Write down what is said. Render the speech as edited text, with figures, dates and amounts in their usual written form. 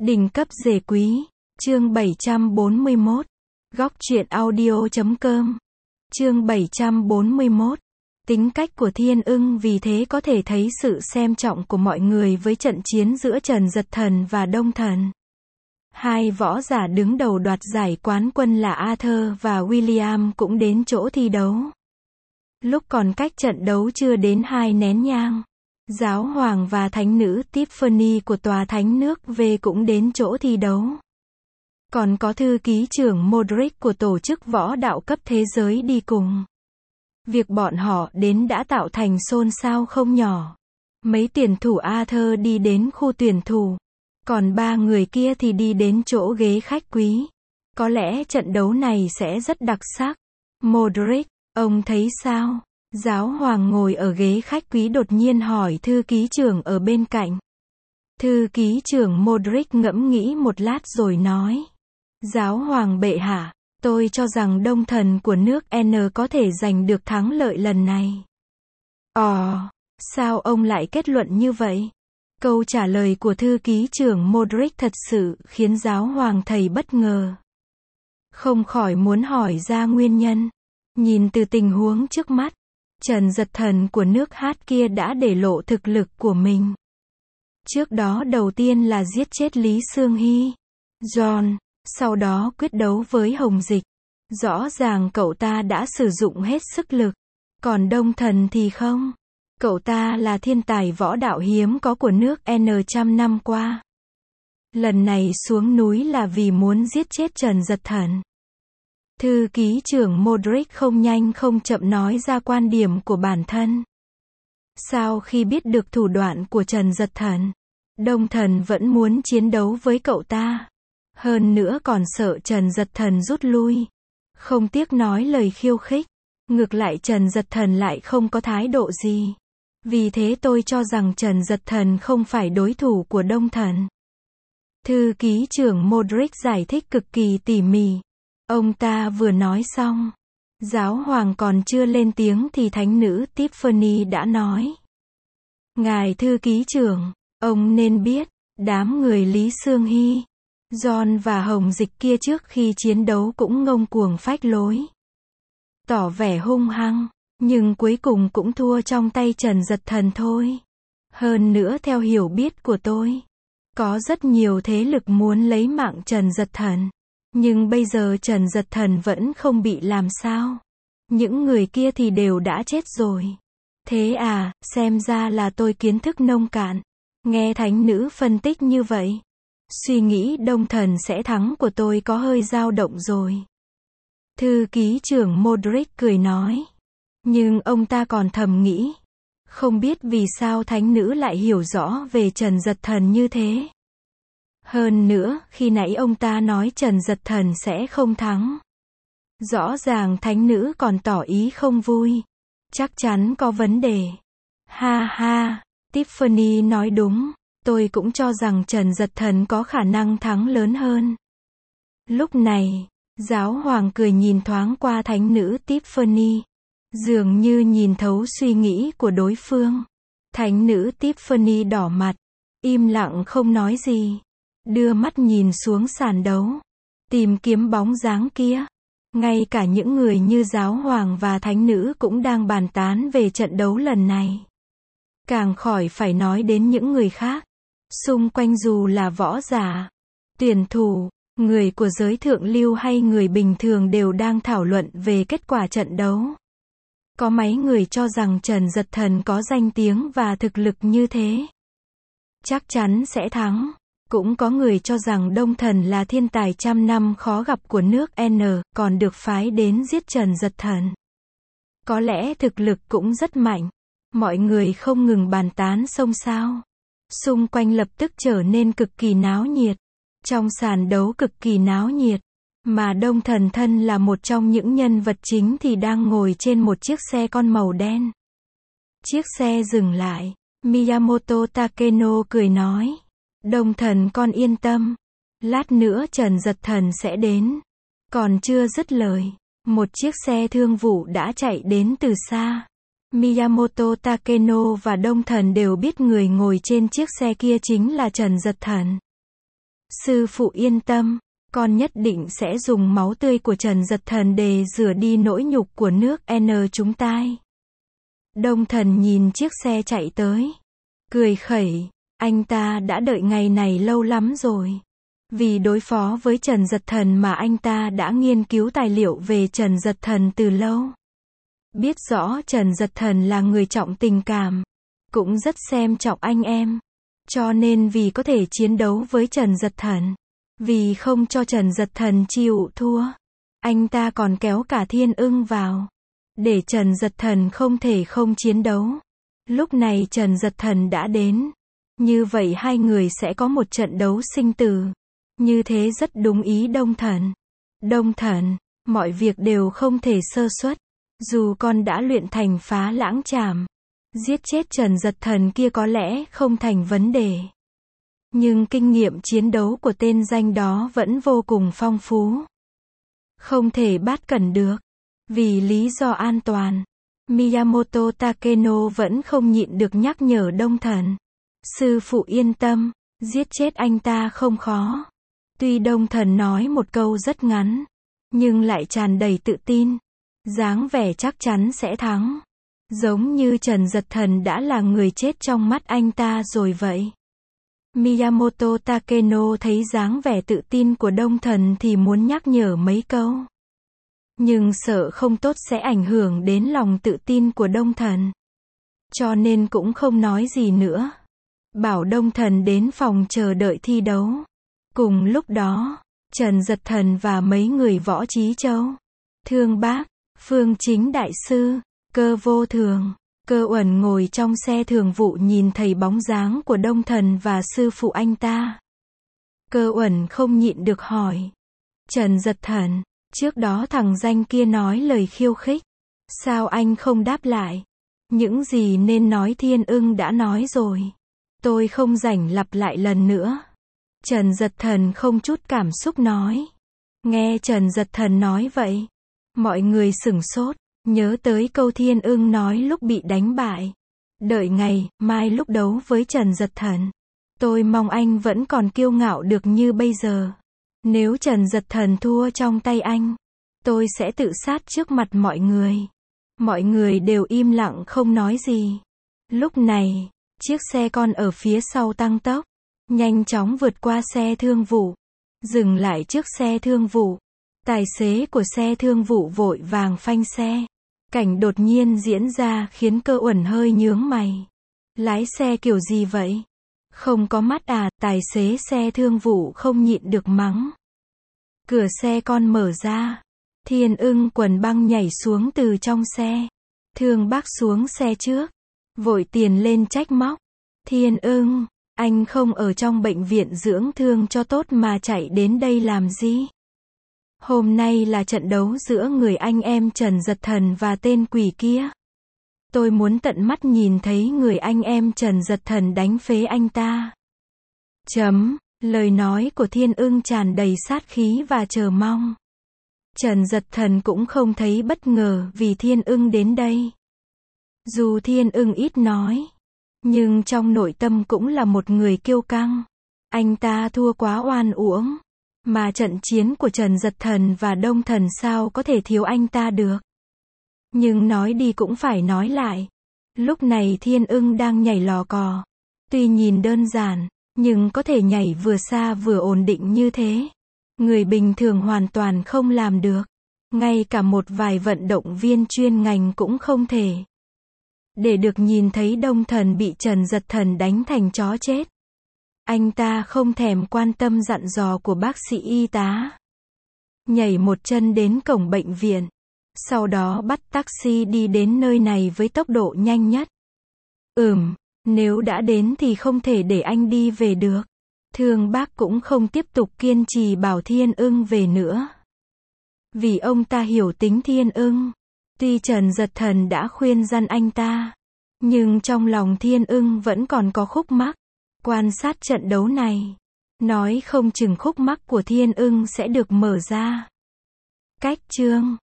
Đỉnh cấp rể quý, chương 741, góc truyện audio.com, chương 741, tính cách của Thiên Ưng vì thế có thể thấy sự xem trọng của mọi người với trận chiến giữa Trần Dật Thần và Đông Thần. Hai võ giả đứng đầu đoạt giải quán quân là Arthur và William cũng đến chỗ thi đấu. Lúc còn cách trận đấu chưa đến 2 nén nhang, giáo hoàng và thánh nữ Tiffany của tòa thánh nước V cũng đến chỗ thi đấu. Còn có thư ký trưởng Modric của tổ chức võ đạo cấp thế giới đi cùng. Việc bọn họ đến đã tạo thành xôn xao không nhỏ. Mấy tuyển thủ Arthur đi đến khu tuyển thủ, còn 3 người kia thì đi đến chỗ ghế khách quý. Có lẽ trận đấu này sẽ rất đặc sắc. Modric, ông thấy sao? Giáo hoàng ngồi ở ghế khách quý đột nhiên hỏi thư ký trưởng ở bên cạnh. Thư ký trưởng Modric ngẫm nghĩ một lát rồi nói. Giáo hoàng bệ hạ, tôi cho rằng Đông Thần của nước N có thể giành được thắng lợi lần này. Sao ông lại kết luận như vậy? Câu trả lời của thư ký trưởng Modric thật sự khiến giáo hoàng thầy bất ngờ. Không khỏi muốn hỏi ra nguyên nhân. Nhìn từ tình huống trước mắt, Trần Dật Thần của nước Hát kia đã để lộ thực lực của mình. Trước đó đầu tiên là giết chết Lý Sương Hy, John, sau đó quyết đấu với Hồng Dịch. Rõ ràng cậu ta đã sử dụng hết sức lực. Còn Đông Thần thì không. Cậu ta là thiên tài võ đạo hiếm có của nước N trăm năm qua. Lần này xuống núi là vì muốn giết chết Trần Dật Thần. Thư ký trưởng Modric không nhanh không chậm nói ra quan điểm của bản thân. Sau khi biết được thủ đoạn của Trần Dật Thần, Đông Thần vẫn muốn chiến đấu với cậu ta. Hơn nữa còn sợ Trần Dật Thần rút lui. Không tiếc nói lời khiêu khích. Ngược lại Trần Dật Thần lại không có thái độ gì. Vì thế tôi cho rằng Trần Dật Thần không phải đối thủ của Đông Thần. Thư ký trưởng Modric giải thích cực kỳ tỉ mỉ. Ông ta vừa nói xong, giáo hoàng còn chưa lên tiếng thì thánh nữ Tiffany đã nói. Ngài thư ký trưởng, ông nên biết, đám người Lý Sương Hy, John và Hồng Dịch kia trước khi chiến đấu cũng ngông cuồng phách lối. Tỏ vẻ hung hăng, nhưng cuối cùng cũng thua trong tay Trần Dật Thần thôi. Hơn nữa theo hiểu biết của tôi, có rất nhiều thế lực muốn lấy mạng Trần Dật Thần. Nhưng bây giờ Trần Dật Thần vẫn không bị làm sao. Những người kia thì đều đã chết rồi. Thế à, xem ra là tôi kiến thức nông cạn. Nghe thánh nữ phân tích như vậy, suy nghĩ Đông Thần sẽ thắng của tôi có hơi dao động rồi. Thư ký trưởng Modric cười nói. Nhưng ông ta còn thầm nghĩ. Không biết vì sao thánh nữ lại hiểu rõ về Trần Dật Thần như thế. Hơn nữa, khi nãy ông ta nói Trần Dật Thần sẽ không thắng. Rõ ràng thánh nữ còn tỏ ý không vui. Chắc chắn có vấn đề. Ha ha, Tiffany nói đúng. Tôi cũng cho rằng Trần Dật Thần có khả năng thắng lớn hơn. Lúc này, giáo hoàng cười nhìn thoáng qua thánh nữ Tiffany. Dường như nhìn thấu suy nghĩ của đối phương. Thánh nữ Tiffany đỏ mặt, im lặng không nói gì. Đưa mắt nhìn xuống sàn đấu, tìm kiếm bóng dáng kia. Ngay cả những người như giáo hoàng và thánh nữ cũng đang bàn tán về trận đấu lần này. Càng khỏi phải nói đến những người khác. Xung quanh dù là võ giả, tuyển thủ, người của giới thượng lưu hay người bình thường đều đang thảo luận về kết quả trận đấu. Có mấy người cho rằng Trần Dật Thần có danh tiếng và thực lực như thế, chắc chắn sẽ thắng. Cũng có người cho rằng Đông Thần là thiên tài trăm năm khó gặp của nước N, còn được phái đến giết Trần Dật Thần. Có lẽ thực lực cũng rất mạnh. Mọi người không ngừng bàn tán xôn xao. Xung quanh lập tức trở nên cực kỳ náo nhiệt. Trong sàn đấu cực kỳ náo nhiệt. Mà Đông Thần thân là một trong những nhân vật chính thì đang ngồi trên một chiếc xe con màu đen. Chiếc xe dừng lại. Miyamoto Takeno cười nói. Đông Thần con yên tâm. Lát nữa Trần Dật Thần sẽ đến. Còn chưa dứt lời, một chiếc xe thương vụ đã chạy đến từ xa. Miyamoto Takeno và Đông Thần đều biết người ngồi trên chiếc xe kia chính là Trần Dật Thần. Sư phụ yên tâm, con nhất định sẽ dùng máu tươi của Trần Giật Thần để rửa đi nỗi nhục của nước N chúng tai. Đông Thần nhìn chiếc xe chạy tới, cười khẩy, anh ta đã đợi ngày này lâu lắm rồi. Vì đối phó với Trần Giật Thần mà anh ta đã nghiên cứu tài liệu về Trần Giật Thần từ lâu. Biết rõ Trần Giật Thần là người trọng tình cảm, cũng rất xem trọng anh em. Cho nên vì có thể chiến đấu với Trần Giật Thần, vì không cho Trần Giật Thần chịu thua, anh ta còn kéo cả Thiên Ưng vào, để Trần Giật Thần không thể không chiến đấu. Lúc này Trần Giật Thần đã đến, như vậy hai người sẽ có một trận đấu sinh tử. Như thế rất đúng ý Đông Thần. Đông Thần, mọi việc đều không thể sơ suất. Dù con đã luyện thành Phá Lãng Trảm, giết chết Trần Giật Thần kia có lẽ không thành vấn đề. Nhưng kinh nghiệm chiến đấu của tên danh đó vẫn vô cùng phong phú. Không thể bắt cẩn được. Vì lý do an toàn, Miyamoto Takeno vẫn không nhịn được nhắc nhở Đông Thần. Sư phụ yên tâm, giết chết anh ta không khó. Tuy Đông Thần nói một câu rất ngắn, nhưng lại tràn đầy tự tin. Dáng vẻ chắc chắn sẽ thắng. Giống như Trần Giật Thần đã là người chết trong mắt anh ta rồi vậy. Miyamoto Takeno thấy dáng vẻ tự tin của Đông Thần thì muốn nhắc nhở mấy câu. Nhưng sợ không tốt sẽ ảnh hưởng đến lòng tự tin của Đông Thần. Cho nên cũng không nói gì nữa. Bảo Đông Thần đến phòng chờ đợi thi đấu. Cùng lúc đó, Trần Giật Thần và mấy người Võ Trí Châu, Thương Bác, Phương Chính Đại Sư, Cơ Vô Thường, Cơ Uẩn ngồi trong xe thường vụ nhìn thấy bóng dáng của Đông Thần và sư phụ anh ta. Cơ Uẩn không nhịn được hỏi. Trần Giật Thần, trước đó thằng danh kia nói lời khiêu khích. Sao anh không đáp lại? Những gì nên nói Thiên Ưng đã nói rồi. Tôi không rảnh lặp lại lần nữa. Trần Giật Thần không chút cảm xúc nói. Nghe Trần Giật Thần nói vậy, mọi người sửng sốt, nhớ tới câu Thiên Ưng nói lúc bị đánh bại. Đợi ngày mai lúc đấu với Trần Giật Thần, tôi mong anh vẫn còn kiêu ngạo được như bây giờ. Nếu Trần Giật Thần thua trong tay anh, tôi sẽ tự sát trước mặt mọi người. Mọi người đều im lặng không nói gì. Lúc này, chiếc xe con ở phía sau tăng tốc, nhanh chóng vượt qua xe thương vụ, dừng lại trước xe thương vụ. Tài xế của xe thương vụ vội vàng phanh xe. Cảnh đột nhiên diễn ra khiến Cơ Uẩn hơi nhướng mày. Lái xe kiểu gì vậy? Không có mắt à? Tài xế xe thương vụ không nhịn được mắng. Cửa xe con mở ra. Thiên Ưng quần băng nhảy xuống từ trong xe. Thương Bác xuống xe trước, vội tiền lên trách móc. Thiên Ưng, anh không ở trong bệnh viện dưỡng thương cho tốt mà chạy đến đây làm gì? Hôm nay là trận đấu giữa người anh em Trần Giật Thần và tên quỷ kia. Tôi muốn tận mắt nhìn thấy người anh em Trần Giật Thần đánh phế anh ta. Lời nói của Thiên Ưng tràn đầy sát khí và chờ mong. Trần Giật Thần cũng không thấy bất ngờ vì Thiên Ưng đến đây. Dù Thiên Ưng ít nói, nhưng trong nội tâm cũng là một người kiêu căng. Anh ta thua quá oan uổng. Mà trận chiến của Trần Giật Thần và Đông Thần sao có thể thiếu anh ta được. Nhưng nói đi cũng phải nói lại. Lúc này Thiên Ưng đang nhảy lò cò. Tuy nhìn đơn giản, nhưng có thể nhảy vừa xa vừa ổn định như thế. Người bình thường hoàn toàn không làm được. Ngay cả một vài vận động viên chuyên ngành cũng không thể. Để được nhìn thấy Đông Thần bị Trần Giật Thần đánh thành chó chết, anh ta không thèm quan tâm dặn dò của bác sĩ y tá. Nhảy một chân đến cổng bệnh viện. Sau đó bắt taxi đi đến nơi này với tốc độ nhanh nhất. Nếu đã đến thì không thể để anh đi về được. Thương Bác cũng không tiếp tục kiên trì bảo Thiên Ưng về nữa. Vì ông ta hiểu tính Thiên Ưng. Tuy Trần Giật Thần đã khuyên răn anh ta, nhưng trong lòng Thiên Ưng vẫn còn có khúc mắc. Quan sát trận đấu này, nói không chừng khúc mắc của Thiên Ưng sẽ được mở ra. Cách chương